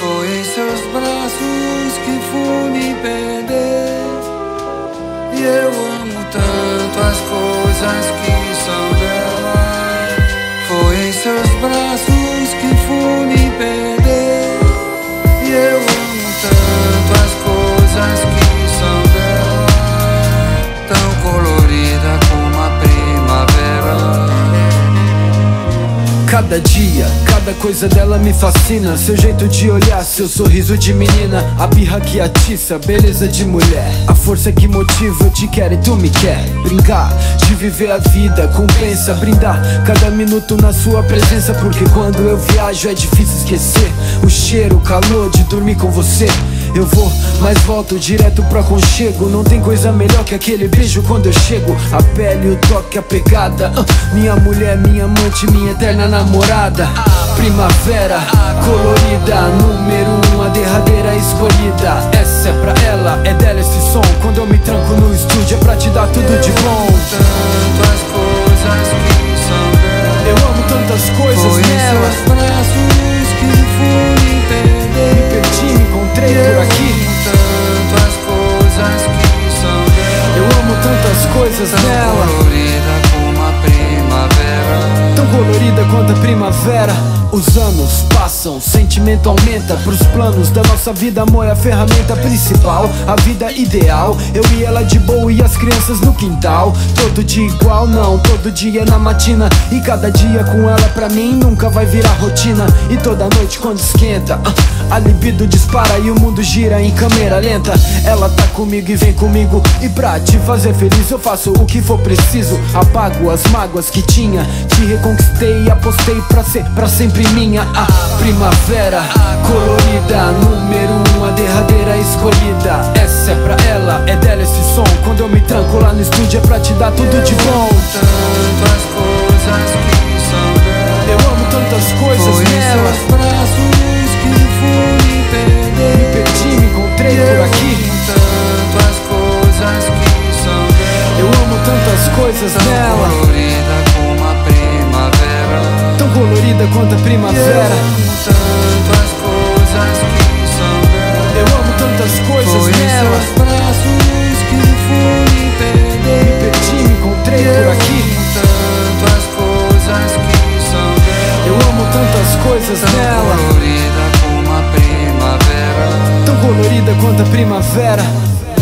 Foi em seus braços que fui me perder. E eu amo tanto as coisas que são dela. Foi em seus braços que fui me perder. E eu amo tanto as coisas que são dela. Tão colorida como a primavera. Cada dia, cada coisa dela me fascina. Seu jeito de olhar, seu sorriso de menina, a birra que atiça, beleza de mulher, a força que motiva, eu te quero e tu me quer. Brincar, de viver a vida, compensa brindar cada minuto na sua presença. Porque quando eu viajo é difícil esquecer o cheiro, o calor de dormir com você. Eu vou, mas volto direto pro aconchego. Não tem coisa melhor que aquele beijo quando eu chego. A pele, o toque, a pegada, minha mulher, minha amante, minha eterna namorada. Primavera, colorida, número 1, a derradeira escolhida. Essa é pra ela, é dela esse som. Quando eu me tranco no estúdio é pra te dar tudo de bom. Tantas coisas que são dela. Eu amo tantas coisas Foi nela. em seus braços que fui me perder. Me perdi, me encontrei por aqui. Tantas coisas que são dela. Eu amo tantas coisas nela. Colorida como a primavera. Tão colorida quanto a primavera. Os anos passam, sentimento aumenta. Pros planos da nossa vida, amor é a ferramenta principal. A vida ideal, eu e ela de boa e as crianças no quintal. Todo dia igual, não, todo dia na matina. E cada dia com ela pra mim nunca vai virar rotina. E toda noite quando esquenta, a libido dispara e o mundo gira em câmera lenta. Ela tá comigo e vem comigo. E pra te fazer feliz eu faço o que for preciso. Apago as mágoas que tinha. Te reconquistei e apostei pra ser pra sempre minha. A primavera, colorida, número 1, a derradeira escolhida. Essa é pra ela, é dela esse som. Quando eu me tranco lá no estúdio é pra te dar tudo de bom. Tantas coisas que são dela. Eu amo tantas coisas Foi em nela. seus braços que fui me perder. Me perdi, me encontrei por aqui. Tantas coisas que são dela. Eu amo tantas coisas nela. Colorida como a primavera. Tão colorida quanto a primavera. Tantas coisas que são dela. Eu amo tantas coisas Foi em nela. seus braços que fui me perder. Me perdi, me encontrei por aqui. Tantas coisas que são dela. Eu amo tantas coisas nela. Colorida como a primavera. Tão colorida quanto a primavera.